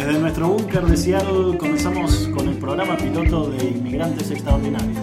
Desde nuestro búnker de Seattle comenzamos con el programa piloto de Inmigrantes Extraordinarios.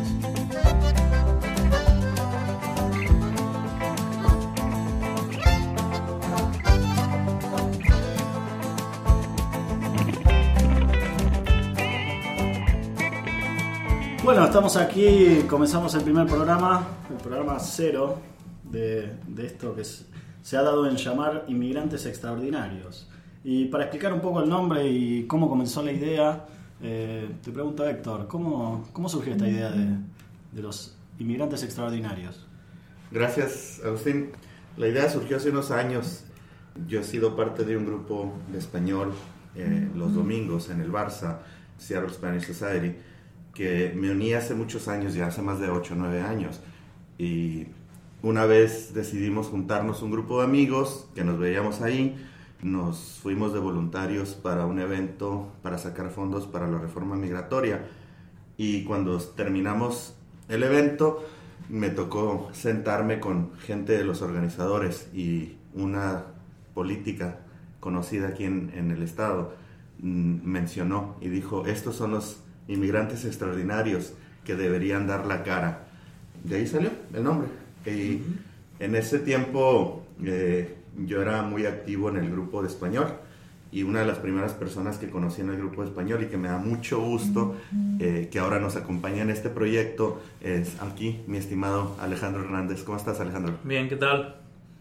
Bueno, estamos aquí, comenzamos el primer programa, el programa 0 de esto que se ha dado en llamar Inmigrantes Extraordinarios. Y para explicar un poco el nombre y cómo comenzó la idea, te pregunto, Héctor, ¿cómo surgió esta idea de los inmigrantes extraordinarios? Gracias, Agustín. La idea surgió hace unos años. Yo he sido parte de un grupo de español los domingos en el Barça, Seattle Spanish Society, que me uní hace muchos años, ya hace más de 8 o 9 años. Y una vez decidimos juntarnos un grupo de amigos que nos veíamos ahí. Nos fuimos de voluntarios para un evento para sacar fondos para la reforma migratoria, y cuando terminamos el evento me tocó sentarme con gente de los organizadores, y una política conocida aquí en el estado mencionó y dijo: estos son los inmigrantes extraordinarios que deberían dar la cara. De ahí salió el nombre. Y en ese tiempo yo era muy activo en el grupo de español, y una de las primeras personas que conocí en el grupo de español y que me da mucho gusto que ahora nos acompaña en este proyecto es aquí mi estimado Alejandro Hernández. ¿Cómo estás, Alejandro? Bien, ¿qué tal?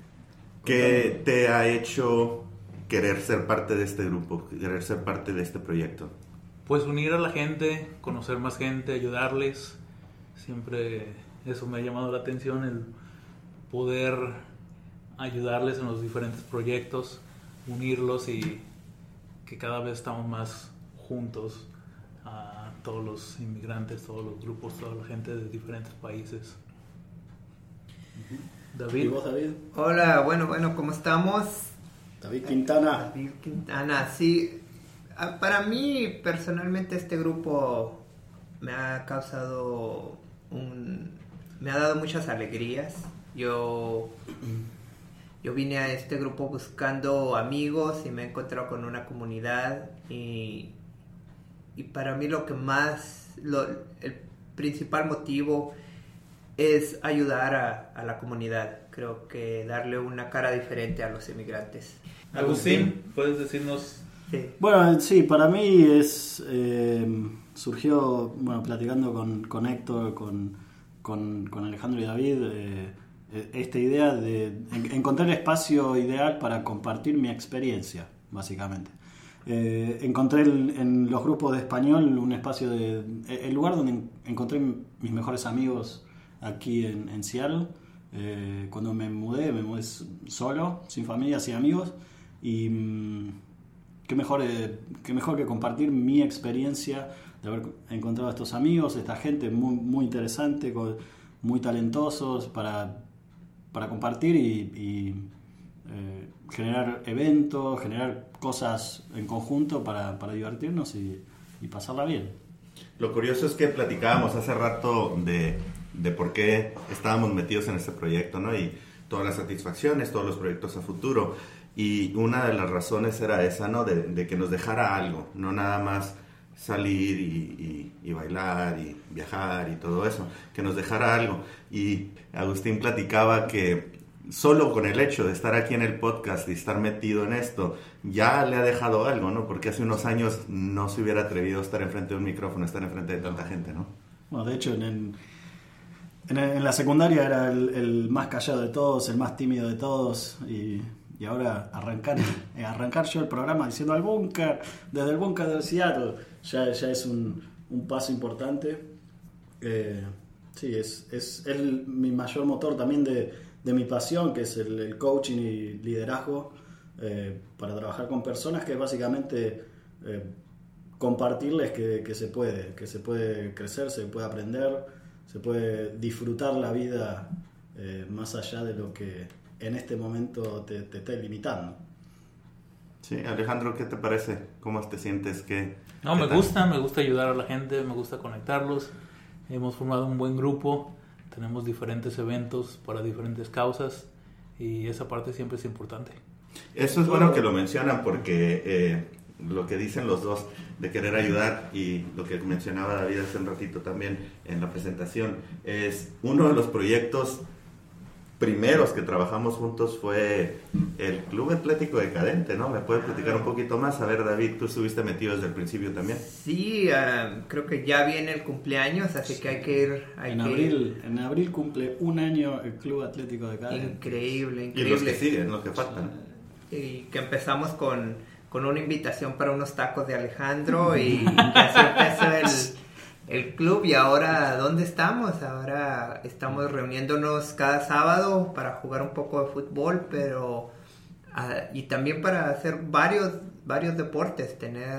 ¿Qué te ha hecho querer ser parte de este grupo, querer ser parte de este proyecto? Pues unir a la gente, conocer más gente, ayudarles. Siempre eso me ha llamado la atención, el poder ayudarles en los diferentes proyectos, unirlos, y que cada vez estamos más juntos, a todos los inmigrantes, todos los grupos, toda la gente de diferentes países. David. ¿Y vos, David? Hola, bueno, ¿cómo estamos? David Quintana. David Quintana, sí. Para mí, personalmente, este grupo me ha causado me ha dado muchas alegrías. Yo vine a este grupo buscando amigos y me he encontrado con una comunidad, y para mí el principal motivo es ayudar a la comunidad. Creo que darle una cara diferente a los inmigrantes. Agustín, ¿puedes decirnos? Sí. Bueno, sí, para mí surgió, platicando con Héctor, con Alejandro y David, esta idea de encontrar el espacio ideal para compartir mi experiencia, básicamente. Encontré en los grupos de español un espacio el lugar donde encontré mis mejores amigos aquí en Seattle. Cuando me mudé solo, sin familia, sin amigos, y qué mejor que compartir mi experiencia de haber encontrado a estos amigos, esta gente muy, muy interesante, muy talentosos para compartir y generar eventos, generar cosas en conjunto para divertirnos y pasarla bien. Lo curioso es que platicábamos hace rato de por qué estábamos metidos en este proyecto, ¿no? Y todas las satisfacciones, todos los proyectos a futuro. Y una de las razones era esa, ¿no? De que nos dejara algo, no nada más salir y bailar y viajar y todo eso, que nos dejara algo. Y Agustín platicaba que solo con el hecho de estar aquí en el podcast y estar metido en esto ya le ha dejado algo, ¿no? Porque hace unos años no se hubiera atrevido a estar enfrente de un micrófono, estar enfrente de tanta gente, ¿no? Bueno, de hecho en la secundaria era el más callado de todos, el más tímido de todos, y ahora arrancar yo el programa diciendo desde el búnker del Seattle, ya es un paso importante. Sí, es mi mayor motor también de mi pasión, que es el coaching y liderazgo, para trabajar con personas, que es básicamente compartirles que se puede crecer, se puede aprender, se puede disfrutar la vida más allá de lo que en este momento te esté limitando. Sí, Alejandro, ¿qué te parece? ¿Cómo te sientes? Me gusta ayudar a la gente, me gusta conectarlos. Hemos formado un buen grupo, tenemos diferentes eventos para diferentes causas, y esa parte siempre es importante. Eso es bueno que lo mencionan, porque lo que dicen los dos de querer ayudar y lo que mencionaba David hace un ratito también en la presentación, es uno de los proyectos primeros que trabajamos juntos fue el Club Atlético Decadente, ¿no? ¿Me puedes platicar un poquito más? A ver, David, tú estuviste metido desde el principio también. Sí, creo que ya viene el cumpleaños, así que hay que ir. En abril cumple un año el Club Atlético Decadente. Increíble. Y los que siguen, los que faltan. Y que empezamos con una invitación para unos tacos de Alejandro y así empezó el club. Y ahora, ¿dónde estamos? Ahora estamos reuniéndonos cada sábado para jugar un poco de fútbol, pero y también para hacer varios deportes.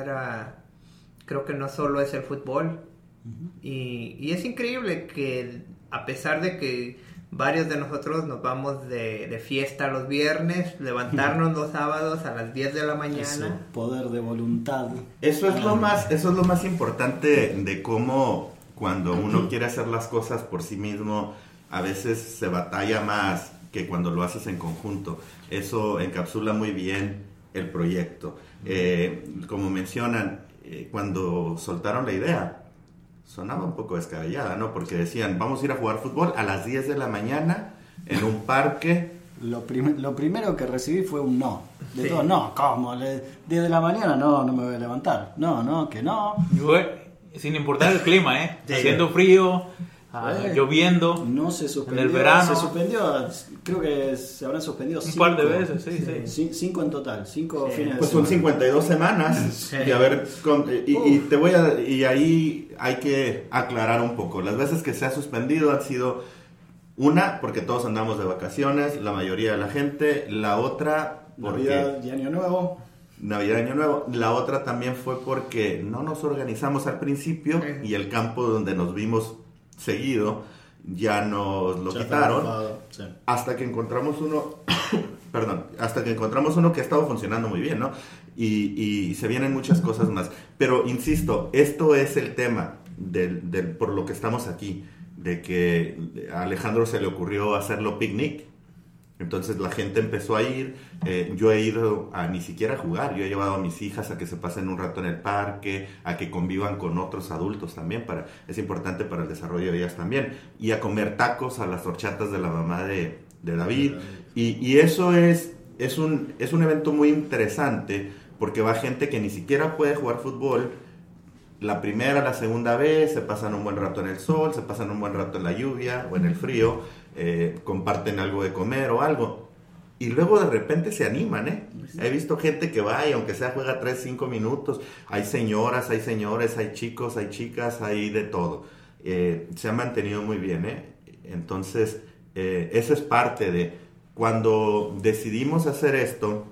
Creo que no solo es el fútbol. Y es increíble que a pesar de que varios de nosotros nos vamos de fiesta los viernes, levantarnos los sábados a las 10 de la mañana. Ese poder de voluntad. Eso es lo más importante de cómo cuando uno quiere hacer las cosas por sí mismo, a veces se batalla más que cuando lo haces en conjunto. Eso encapsula muy bien el proyecto. Como mencionan, cuando soltaron la idea, sonaba un poco descabellada, ¿no? Porque decían, vamos a ir a jugar fútbol a las 10 de la mañana en un parque. Lo primero que recibí fue un no. De Sí. todo, no, ¿cómo? 10 de la mañana, no me voy a levantar. No, que no. Sin importar el clima, Sí. haciendo frío, lloviendo. No se suspendió. En el verano. Se suspendió, creo que se habrán suspendido Un par de veces, sí. 5 en total, 5 Sí. fines Pues de son semana. 52 semanas. Sí. Y a ver, y ahí hay que aclarar un poco. Las veces que se ha suspendido han sido una, porque todos andamos de vacaciones, la mayoría de la gente. La otra, porque Navidad y Año Nuevo. Navidad y Año Nuevo. La otra también fue porque no nos organizamos al principio y el campo donde nos vimos seguido ya nos lo Ya está quitaron. ocupado, sí. Hasta que encontramos uno, hasta que encontramos uno que ha estado funcionando muy bien, ¿no? Y se vienen muchas cosas más. Pero insisto, esto es el tema por lo que estamos aquí, de que a Alejandro se le ocurrió hacerlo picnic. Entonces la gente empezó a ir, yo he ido a ni siquiera jugar, yo he llevado a mis hijas a que se pasen un rato en el parque, a que convivan con otros adultos también, es importante para el desarrollo de ellas también, y a comer tacos a las horchatas de la mamá de David, y eso es un evento muy interesante, porque va gente que ni siquiera puede jugar fútbol, la primera, la segunda vez, se pasan un buen rato en el sol, se pasan un buen rato en la lluvia o en el frío, comparten algo de comer o algo, y luego de repente se animan, He visto gente que va y aunque sea juega 3-5 minutos, hay señoras, hay señores, hay chicos, hay chicas, hay de todo, se ha mantenido muy bien, Entonces, eso es parte de, cuando decidimos hacer esto,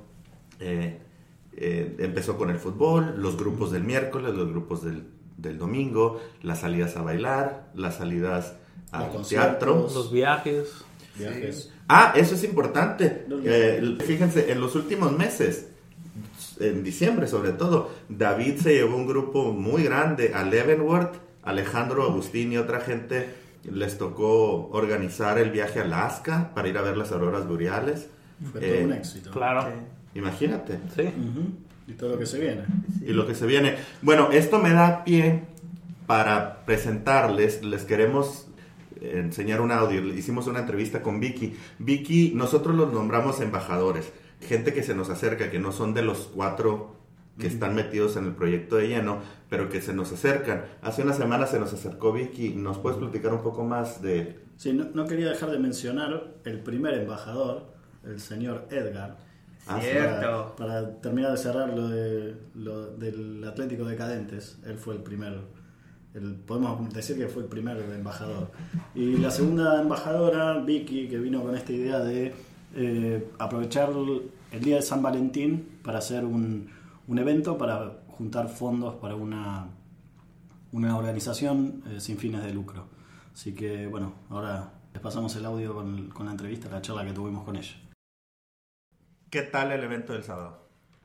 empezó con el fútbol, los grupos del miércoles, los grupos del domingo, las salidas a bailar, las salidas al Los teatro. conciertos. Los viajes. Viajes. Eso es importante. Fíjense, en los últimos meses, en diciembre sobre todo, David se llevó un grupo muy grande a Leavenworth, Alejandro, Agustín y otra gente les tocó organizar el viaje a Alaska para ir a ver las auroras boreales. Fue todo un éxito. Claro. Imagínate. Sí. Ujú. Y todo lo que se viene. Y lo que se viene. Bueno, esto me da pie para presentarles, les queremos enseñar un audio. Hicimos una entrevista con Vicky. Vicky, nosotros los nombramos embajadores, gente que se nos acerca, que no son de los 4 que están metidos en el proyecto de lleno, pero que se nos acercan. Hace una semana se nos acercó Vicky. ¿Nos puedes platicar un poco más de...? Sí, no quería dejar de mencionar el primer embajador, el señor Edgar. Cierto. Para terminar de cerrar lo del Atlético Decadentes, él fue el primero. Podemos decir que fue el primer embajador. Y la segunda embajadora, Vicky, que vino con esta idea de aprovechar el día de San Valentín para hacer un evento para juntar fondos para una organización sin fines de lucro. Así que bueno, ahora les pasamos el audio con la entrevista, la charla que tuvimos con ella. ¿Qué tal el evento del sábado?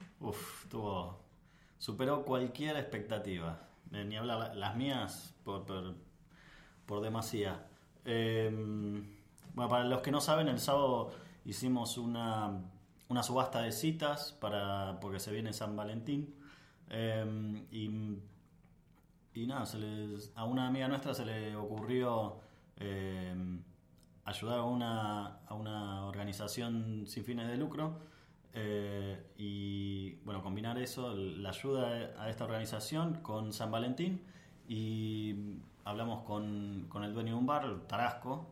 Superó cualquier expectativa. Ni hablar, las mías por demasía. Bueno, para los que no saben, el sábado hicimos una subasta de citas porque se viene San Valentín. Y nada, a una amiga nuestra se le ocurrió ayudar a una organización sin fines de lucro y bueno, combinar eso, la ayuda a esta organización con San Valentín, y hablamos con el dueño de un bar, Tarasco.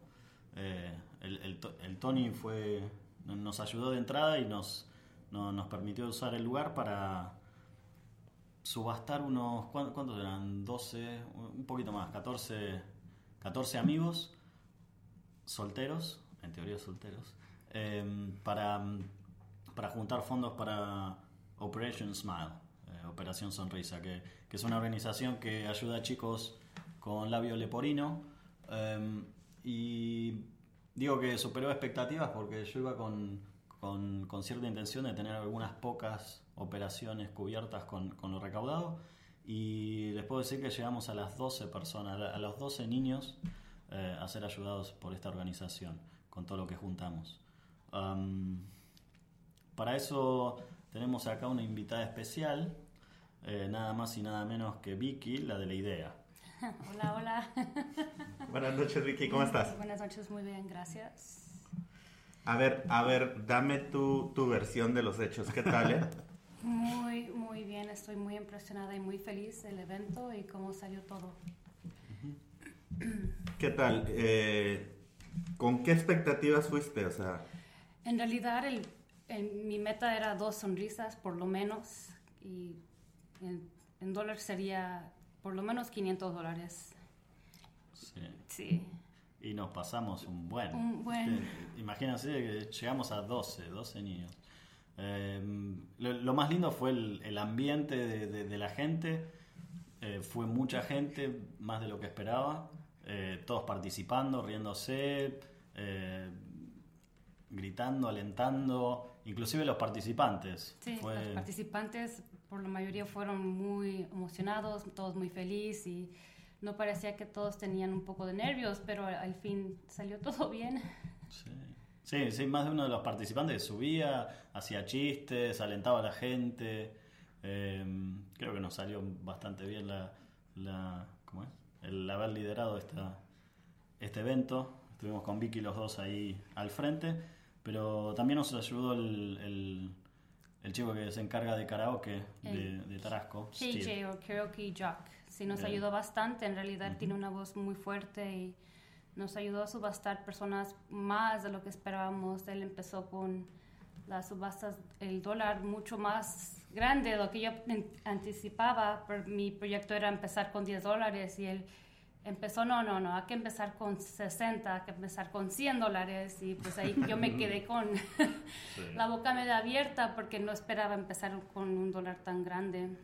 El Tony nos ayudó de entrada y nos permitió usar el lugar para subastar unos, ¿cuántos eran? 12, un poquito más, 14 amigos solteros, en teoría solteros, para juntar fondos para Operation Smile, Operación Sonrisa, que es una organización que ayuda a chicos con labio leporino, y digo que superó expectativas porque yo iba con cierta intención de tener algunas pocas operaciones cubiertas con lo recaudado, y les puedo decir que llegamos a las 12 personas, a los 12 niños a ser ayudados por esta organización con todo lo que juntamos. Para eso tenemos acá una invitada especial, nada más y nada menos que Vicky, la de la idea. Hola, hola. Buenas noches, Vicky, ¿cómo estás? Buenas noches, muy bien, gracias. A ver, dame tu versión de los hechos, ¿qué tal, Muy, muy bien, estoy muy impresionada y muy feliz del evento y cómo salió todo. ¿Qué tal? ¿Con qué expectativas fuiste? O sea, en realidad, mi meta era 2 sonrisas, por lo menos, y en dólares sería por lo menos $500. Sí. Y nos pasamos un buen. Imagínense que llegamos a 12 niños. Lo más lindo fue el ambiente de la gente. Fue mucha gente, más de lo que esperaba. Todos participando, riéndose, gritando, alentando, inclusive los participantes. Sí, los participantes por la mayoría fueron muy emocionados, todos muy felices, y no parecía que todos tenían un poco de nervios, pero al fin salió todo bien. Sí, más de uno de los participantes subía, hacía chistes, alentaba a la gente. Creo que nos salió bastante bien ¿cómo es? El haber liderado este evento. Estuvimos con Vicky los dos ahí al frente, pero también nos ayudó el chico que se encarga de karaoke de Tarasco, KJ, o Karaoke Jock. Sí, nos ayudó bastante. En realidad tiene una voz muy fuerte y nos ayudó a subastar personas más de lo que esperábamos. Él empezó con las subastas, el dólar mucho más grande de lo que yo anticipaba. Mi proyecto era empezar con $10 y él empezó, no, hay que empezar con 60, hay que empezar con $100, y pues ahí yo me quedé con la boca medio abierta porque no esperaba empezar con un dólar tan grande.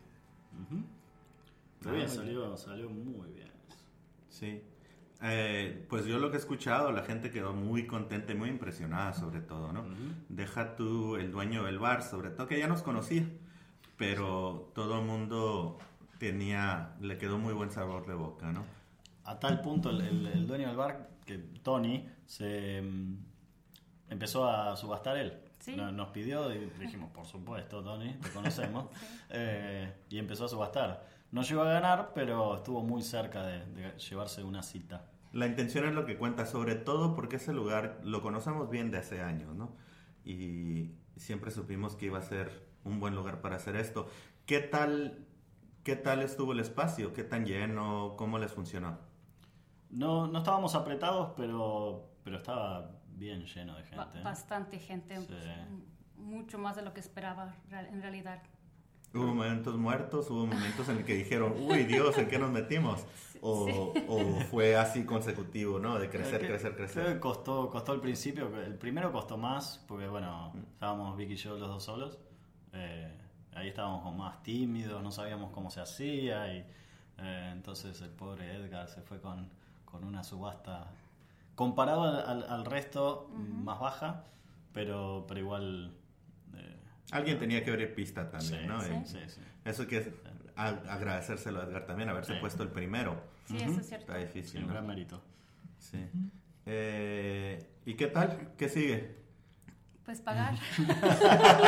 Muy bien, salió muy bien. Sí. Pues yo lo que he escuchado, la gente quedó muy contenta y muy impresionada, sobre todo, ¿no? Deja tú el dueño del bar, sobre todo, que ya nos conocía, pero todo el mundo le quedó muy buen sabor de boca, ¿no? A tal punto el dueño del bar, que Tony, se empezó a subastar él. ¿Sí? Nos pidió y dijimos, por supuesto, Tony, te conocemos. Y empezó a subastar. No llegó a ganar, pero estuvo muy cerca de llevarse una cita. La intención es lo que cuenta, sobre todo porque ese lugar lo conocemos bien de hace años, ¿no? Y siempre supimos que iba a ser un buen lugar para hacer esto. ¿Qué tal estuvo el espacio? ¿Qué tan lleno? ¿Cómo les funcionó? No estábamos apretados, pero estaba bien lleno de gente. Bastante gente, Sí. Mucho más de lo que esperaba en realidad. Hubo momentos muertos, hubo momentos en el que dijeron, uy, Dios, ¿en qué nos metimos? O fue así consecutivo, ¿no? De crecer. Creo que costó al principio. El primero costó más, porque bueno, estábamos Vicky y yo los dos solos. Ahí estábamos como más tímidos, no sabíamos cómo se hacía, y entonces el pobre Edgar se fue con una subasta comparado al resto más baja, pero igual... Alguien tenía que abrir pista también, sí, ¿no? Sí. Eso que es agradecérselo a Edgar también, haberse puesto el primero. Sí, eso es cierto. Está difícil, Sí, un ¿no? gran mérito. Sí. ¿Y qué tal? ¿Qué sigue? Pues pagar.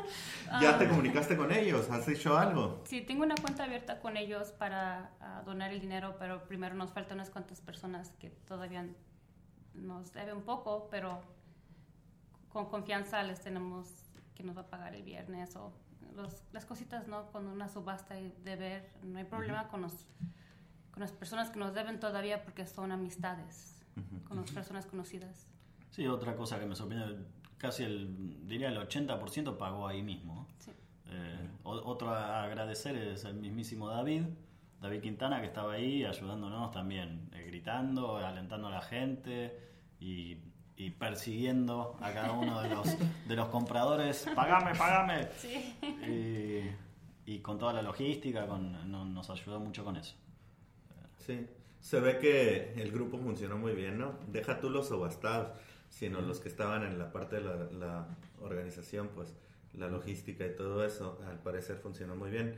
¿Ya te comunicaste con ellos? ¿Has hecho algo? Sí, tengo una cuenta abierta con ellos para donar el dinero, pero primero nos faltan unas cuantas personas que todavía nos debe un poco, pero con confianza les tenemos que nos va a pagar el viernes o las cositas, ¿no? Con una subasta y deber, no hay problema con las personas que nos deben todavía porque son amistades con las personas conocidas. Sí, otra cosa que me sorprendió, casi diría el 80% pagó ahí mismo. Sí. Otro a agradecer es el mismísimo David Quintana, que estaba ahí ayudándonos también, gritando, alentando a la gente y persiguiendo a cada uno de los compradores. ¡Pagame! Sí. Y con toda la logística, nos ayudó mucho con eso. Sí, se ve que el grupo funcionó muy bien, ¿no? Deja tú los subastados, sino los que estaban en la parte de la organización, pues la logística y todo eso, al parecer funcionó muy bien.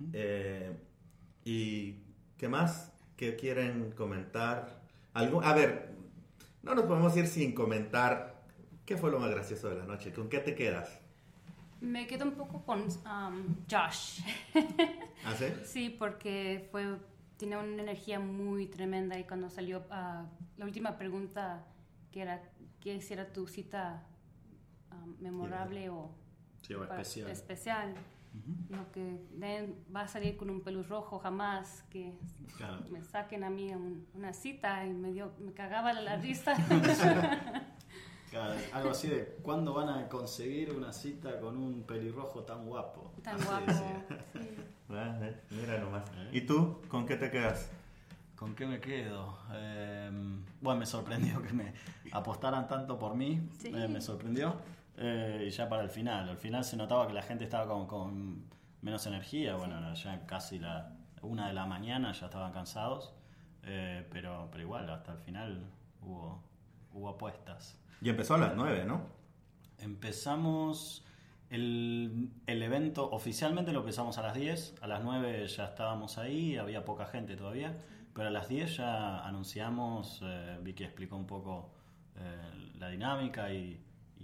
¿Y qué más? ¿Qué quieren comentar? A ver, no nos podemos ir sin comentar qué fue lo más gracioso de la noche. ¿Con qué te quedas? Me quedo un poco con Josh. ¿Ah, sí? Sí, porque tiene una energía muy tremenda y cuando salió la última pregunta que era ¿qué será tu cita memorable o especial? Lo que va a salir con un pelus rojo, jamás que me saquen a mí una cita, y me cagaba la risa. Claro, algo así de ¿cuándo van a conseguir una cita con un pelirrojo tan guapo? Tan así guapo, sí. Mira nomás. ¿Y tú? ¿Con qué te quedas? ¿Con qué me quedo? Bueno, me sorprendió que me apostaran tanto por mí. Sí. Me sorprendió. Y ya para el final se notaba que la gente estaba con menos energía. Bueno, ya casi 1 de la mañana ya estaban cansados. Pero igual, hasta el final hubo apuestas. Y empezó a las 9, ¿no? Empezamos el evento, oficialmente lo empezamos a las 10, a las 9 ya estábamos ahí, había poca gente todavía, pero a las 10 ya anunciamos, Vicky explicó un poco la dinámica y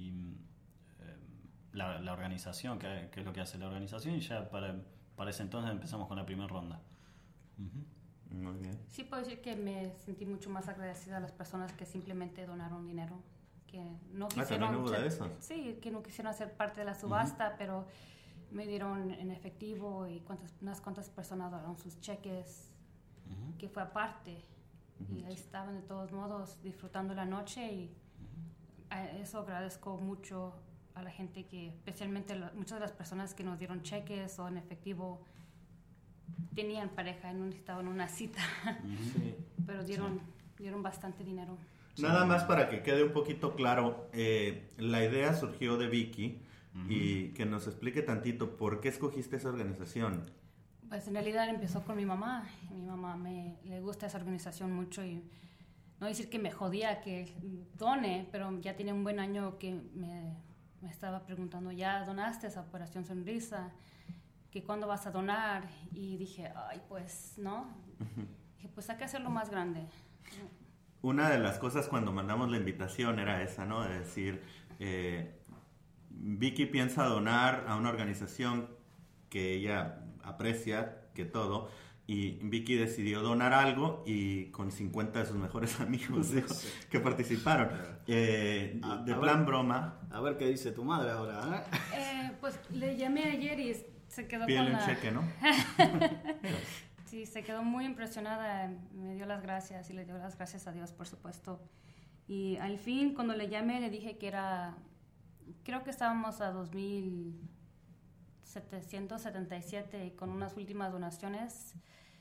la organización, qué es lo que hace la organización, y ya para ese entonces empezamos con la primera ronda. Muy bien. Sí, puedo decir que me sentí mucho más agradecida a las personas que simplemente donaron dinero, que no quisieron ¿también hubo de esos? Sí, que no quisieron hacer parte de la subasta, pero me dieron en efectivo y unas cuantas personas donaron sus cheques, que fue aparte, y ahí estaban de todos modos disfrutando la noche, y a eso agradezco mucho a la gente que, especialmente muchas de las personas que nos dieron cheques o en efectivo, tenían pareja y no necesitaban una cita, pero dieron bastante dinero. Nada más para que quede un poquito claro, la idea surgió de Vicky, y que nos explique tantito por qué escogiste esa organización. Pues en realidad empezó con mi mamá. Mi mamá le gusta esa organización mucho, y no decir que me jodía que done, pero ya tiene un buen año que me estaba preguntando, ¿ya donaste esa Operación Sonrisa? ¿Que cuándo vas a donar? Y dije, ay, pues, ¿no? Dije, pues hay que hacerlo más grande. Una de las cosas cuando mandamos la invitación era esa, ¿no? De decir, Vicky piensa donar a una organización que ella aprecia, que todo, y Vicky decidió donar algo, y con 50 de sus mejores amigos que participaron. Broma. A ver qué dice tu madre ahora, Pues le llamé ayer y se quedó Pídele un cheque, ¿no? Sí, se quedó muy impresionada, me dio las gracias y le dio las gracias a Dios, por supuesto. Y al fin, cuando le llamé, le dije que creo que estábamos a 2,777 y con unas últimas donaciones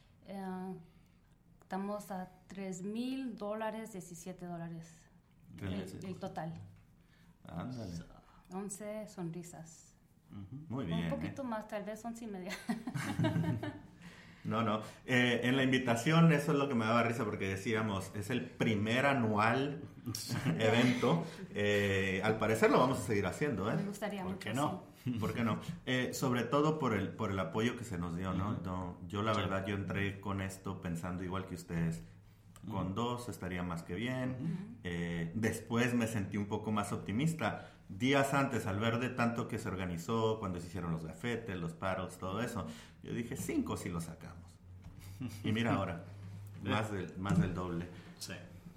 estamos a $3,000, $17 el total. Ándale. 11 sonrisas. Muy bien. Un poquito más, tal vez 11:30. No. En la invitación eso es lo que me daba risa, porque decíamos, es el primer anual evento. Al parecer lo vamos a seguir haciendo, ¿eh? Me gustaría mucho. ¿Por qué no? Sí. ¿Por qué no? Sobre todo por el apoyo que se nos dio, ¿no? Yo la verdad, yo entré con esto pensando igual que ustedes. Con 2 estaría más que bien. Después me sentí un poco más optimista. días antes, al ver de tanto que se organizó, cuando se hicieron los gafetes, los paddles, todo eso, yo dije 5 si lo sacamos. Y mira ahora, más del doble. Sí.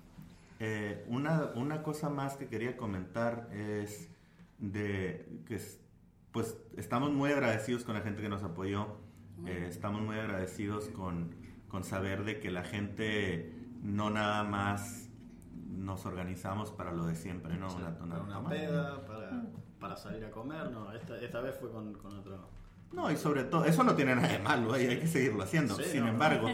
Una cosa más que quería comentar es que pues estamos muy agradecidos con la gente que nos apoyó. Estamos muy agradecidos con saber de que la gente no nada más nos organizamos para lo de siempre, ¿no? Sí, para una peda, para salir a comer, no, esta vez fue con otro. No, y sobre todo, eso no tiene nada de malo, hay que seguirlo haciendo. Sí, Sin no, embargo,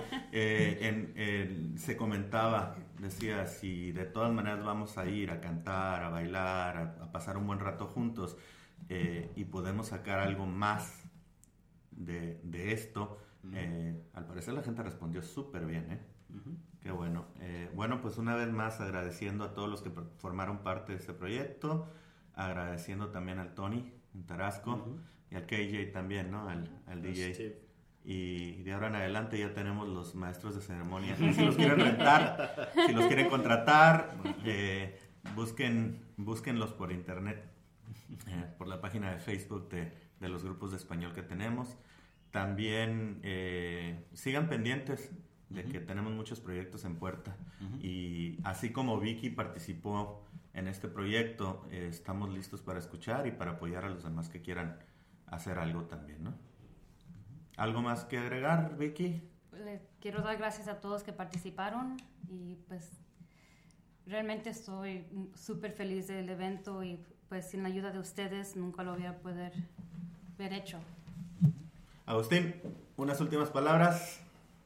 se comentaba, decía, si de todas maneras vamos a ir a cantar, a bailar, a pasar un buen rato juntos, y podemos sacar algo más de esto, al parecer la gente respondió súper bien, ¿eh? Uh-huh. Qué bueno. Bueno, pues una vez más agradeciendo a todos los que formaron parte de este proyecto, agradeciendo también al Tony en Tarasco, Uh-huh. y al KJ también, ¿no? Al DJ. Steve. Y de ahora en adelante ya tenemos los maestros de ceremonia. Si los quieren rentar, si los quieren contratar, búsquenlos por internet, por la página de Facebook de los grupos de español que tenemos. También sigan pendientes de que tenemos muchos proyectos en puerta. Uh-huh. Y así como Vicky participó en este proyecto, estamos listos para escuchar y para apoyar a los demás que quieran hacer algo también, ¿no? ¿Algo más que agregar, Vicky? Le quiero dar gracias a todos que participaron y pues realmente estoy súper feliz del evento y pues sin la ayuda de ustedes nunca lo hubiera poder haber hecho. Agustín, unas últimas palabras.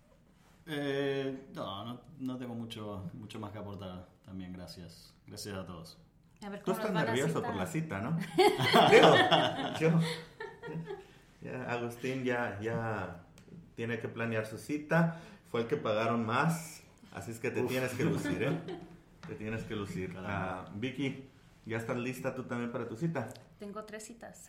No tengo mucho más que aportar. También gracias a todos. A ver Tú cómo estás nos van a nervioso citar. por la cita, ¿no? Digo, Agustín ya tiene que planear su cita. Fue el que pagaron más, así es que te tienes que lucir, ¿eh? Te tienes que lucir. Vicky, ¿ya estás lista tú también para tu cita? Tengo 3 citas.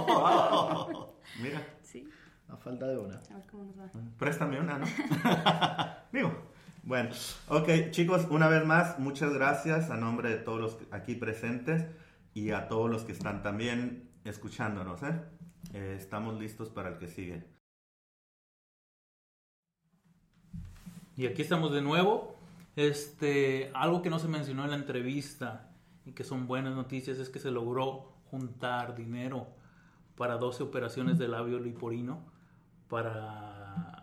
Mira, Sí, A falta de una. a ver cómo nos va. préstame una, ¿no? Digo, bueno, ok, chicos, una vez más, muchas gracias a nombre de todos los aquí presentes y a todos los que están también escuchándonos, ¿eh? Estamos listos para el que sigue. Y aquí estamos de nuevo. Algo que no se mencionó en la entrevista y que son buenas noticias es que se logró juntar dinero para 12 operaciones de labio leporino para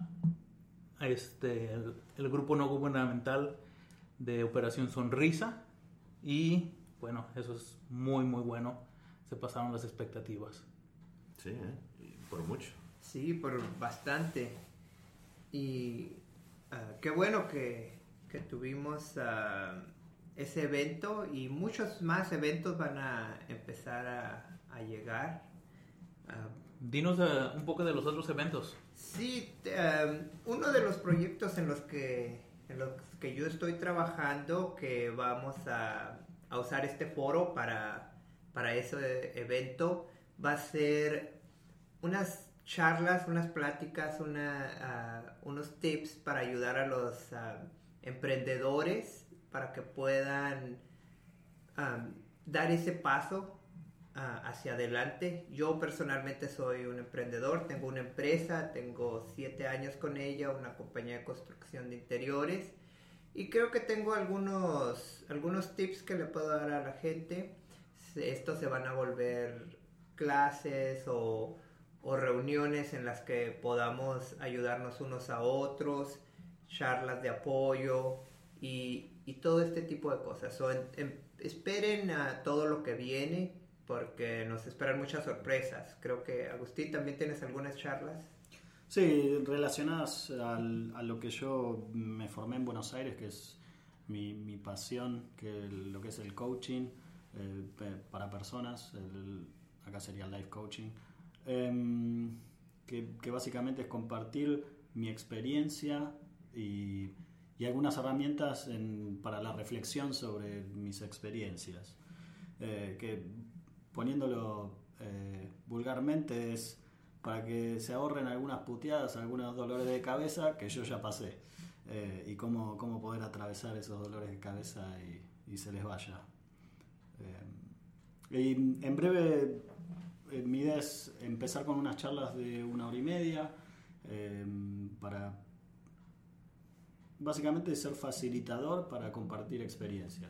el grupo no gubernamental de Operación Sonrisa. Y bueno, eso es muy muy bueno. Se pasaron las expectativas. Sí, y por mucho. Sí, por bastante. Y qué bueno que tuvimos ese evento y muchos más eventos van a empezar a llegar. Dinos un poco de los otros eventos. Sí, uno de los proyectos en los que yo estoy trabajando, que vamos a usar este foro para ese evento, va a ser unas charlas, unas pláticas, unos tips para ayudar a los emprendedores para que puedan dar ese paso hacia adelante. Yo personalmente soy un emprendedor, tengo una empresa, tengo 7 años con ella, una compañía de construcción de interiores, y creo que tengo algunos tips que le puedo dar a la gente. Estos se van a volver clases o reuniones en las que podamos ayudarnos unos a otros, charlas de apoyo y todo este tipo de cosas. Esperen a todo lo que viene, porque nos esperan muchas sorpresas. Creo que, Agustín, también tienes algunas charlas. Sí, relacionadas a lo que yo me formé en Buenos Aires, que es mi pasión, que lo que es el coaching para personas, acá sería el life coaching, que básicamente es compartir mi experiencia y algunas herramientas para la reflexión sobre mis experiencias, que poniéndolo vulgarmente es para que se ahorren algunas puteadas, algunos dolores de cabeza que yo ya pasé, y cómo poder atravesar esos dolores de cabeza y se les vaya. Y en breve, mi idea es empezar con unas charlas de 1 hora y media para básicamente ser facilitador para compartir experiencias.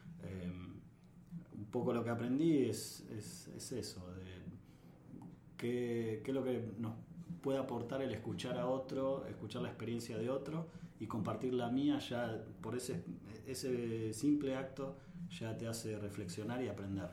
Un poco lo que aprendí es eso, de qué es lo que nos puede aportar el escuchar a otro, escuchar la experiencia de otro y compartir la mía. Ya por ese simple acto ya te hace reflexionar y aprender.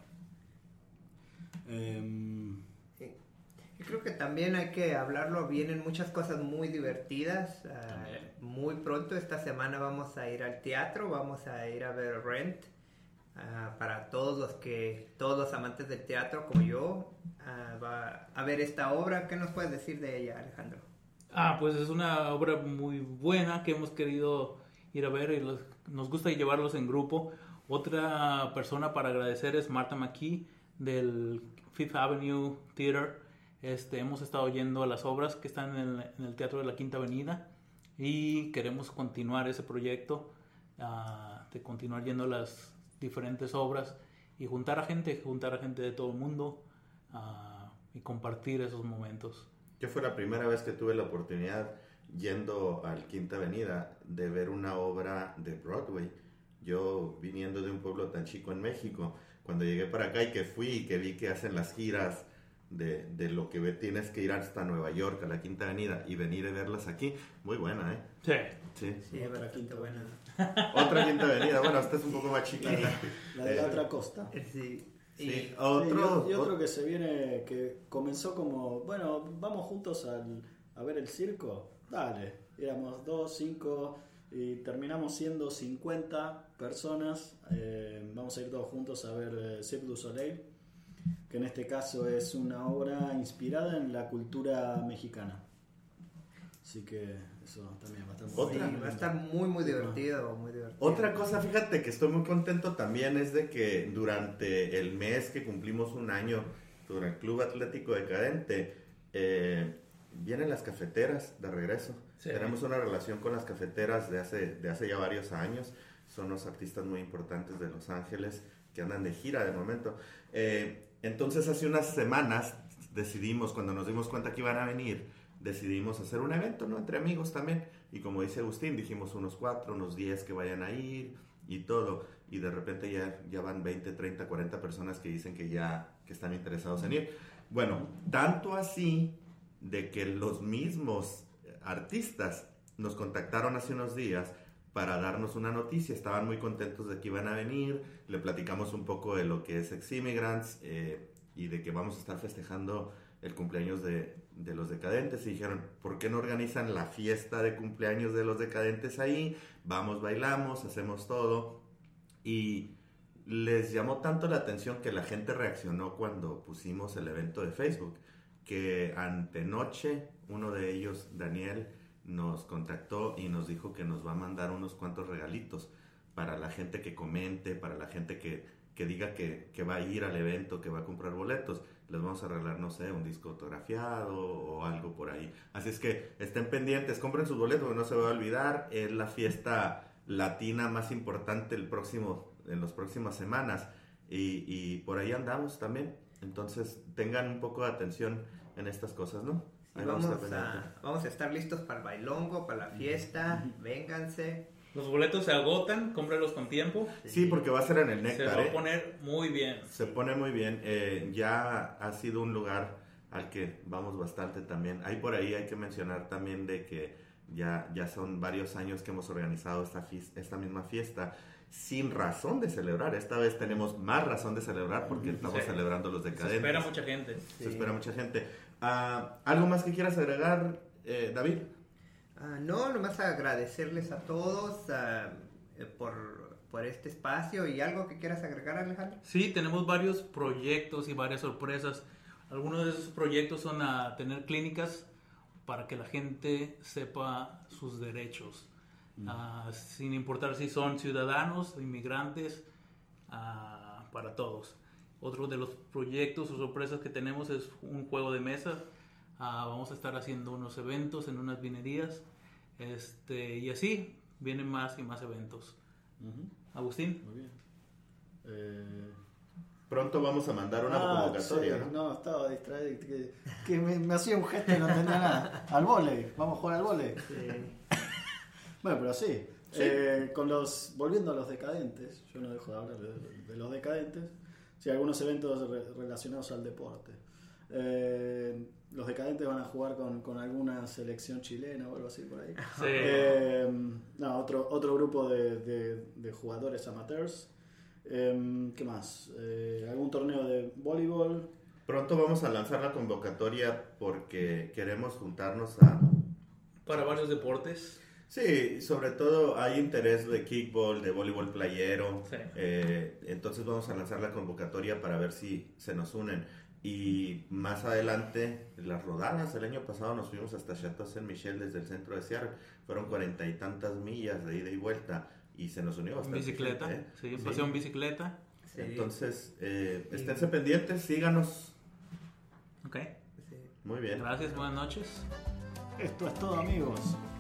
Yo creo que también hay que hablarlo, vienen muchas cosas muy divertidas. Muy pronto esta semana vamos a ir al teatro, vamos a ir a ver Rent. Para todos los amantes del teatro como yo, va a ver esta obra. ¿Qué nos puedes decir de ella, Alejandro? Pues es una obra muy buena que hemos querido ir a ver y nos gusta llevarlos en grupo. Otra persona para agradecer es Marta McKee del Fifth Avenue Theater. Hemos estado yendo a las obras que están en el Teatro de la Quinta Avenida y queremos continuar ese proyecto, de continuar yendo a las diferentes obras y juntar a gente de todo el mundo, y compartir esos momentos. Yo fue la primera vez que tuve la oportunidad, yendo al Quinta Avenida, de ver una obra de Broadway. Yo, viniendo de un pueblo tan chico en México, cuando llegué para acá y que fui y que vi que hacen las giras de lo que tienes que ir hasta Nueva York, a la Quinta Avenida, y venir a verlas aquí, muy buena, ¿eh? Sí, otra Quinta buena. Otra Quinta Avenida, bueno, esta es un poco más chiquita. La de la otra costa. Sí. Sí, otro que se viene, que comenzó como, bueno, vamos juntos a ver el circo, dale, éramos 2, 5 y terminamos siendo 50 personas. Vamos a ir todos juntos a ver Cirque du Soleil, que en este caso es una obra inspirada en la cultura mexicana. Así que eso también va a estar muy va a estar muy divertido, muy divertido. Otra cosa, fíjate que estoy muy contento también es de que durante el mes que cumplimos 1 año con el Club Atlético Decadente, vienen las cafeteras de regreso. Sí. Tenemos una relación con las cafeteras de hace ya varios años. Son los artistas muy importantes de Los Ángeles que andan de gira de momento. Entonces hace unas semanas decidimos, cuando nos dimos cuenta que iban a venir, decidimos hacer un evento, ¿no? Entre amigos también. Y como dice Agustín, dijimos unos 4, unos 10 que vayan a ir y todo. Y de repente ya van 20, 30, 40 personas que dicen que están interesados en ir. Bueno, tanto así de que los mismos artistas nos contactaron hace unos días para darnos una noticia. Estaban muy contentos de que iban a venir. Le platicamos un poco de lo que es Ex-Immigrants y de que vamos a estar festejando el cumpleaños de los Decadentes, y dijeron, ¿por qué no organizan la fiesta de cumpleaños de los Decadentes ahí? Vamos, bailamos, hacemos todo. Y les llamó tanto la atención que la gente reaccionó cuando pusimos el evento de Facebook, que antenoche uno de ellos, Daniel, nos contactó y nos dijo que nos va a mandar unos cuantos regalitos para la gente que comente, para la gente que diga que va a ir al evento, que va a comprar boletos. Les vamos a regalar, no sé, un disco autografiado o algo por ahí. Así es que estén pendientes, compren sus boletos, porque no se va a olvidar. Es la fiesta latina más importante en las próximas semanas. Y por ahí andamos también. Entonces tengan un poco de atención en estas cosas, ¿no? Sí, vamos a estar listos para el bailongo, para la fiesta. Vénganse. Los boletos se agotan, cómpralos con tiempo. Sí, porque va a ser en el Néctar. Se va a poner muy bien. Se pone muy bien. Ya ha sido un lugar al que vamos bastante también. Por ahí hay que mencionar también de que ya son varios años que hemos organizado esta misma fiesta sin razón de celebrar. Esta vez tenemos más razón de celebrar porque estamos celebrando los Decadentes. Se espera mucha gente. Se espera mucha gente. ¿Algo más que quieras agregar, David? No, nomás agradecerles a todos por este espacio. ¿Y algo que quieras agregar, Alejandro? Sí, tenemos varios proyectos y varias sorpresas. Algunos de esos proyectos son a tener clínicas para que la gente sepa sus derechos, sin importar si son ciudadanos, inmigrantes, para todos. Otro de los proyectos o sorpresas que tenemos es un juego de mesa. Vamos a estar haciendo unos eventos en unas vinerías, y así vienen más y más eventos. Agustín. Muy bien. Pronto vamos a mandar una convocatoria, sí, ¿no? No, estaba distraído. Que me hacía un gesto y no entendía nada. Al vóley, vamos a jugar al vóley. Sí. Bueno, pero sí. Volviendo a los decadentes, yo no dejo de hablar de los decadentes. Sí, algunos eventos relacionados al deporte. Los decadentes van a jugar con alguna selección chilena o algo así por ahí. Sí. Otro grupo de jugadores amateurs. ¿Qué más? ¿Algún torneo de voleibol? Pronto vamos a lanzar la convocatoria porque queremos juntarnos Para varios deportes. Sí, sobre todo hay interés de kickball, de voleibol playero. Sí. Entonces vamos a lanzar la convocatoria para ver si se nos unen. Y más adelante, las rodadas. El año pasado nos fuimos hasta Chateau Saint-Michel desde el centro de Seattle. Fueron 40 y tantas millas de ida y vuelta. Y se nos unió bastante. Bicicleta. Gente, Sí, paseo en bicicleta. Sí. Entonces, esténse pendientes, síganos. Ok. Sí. Muy bien. Gracias, buenas noches. Esto es todo, amigos.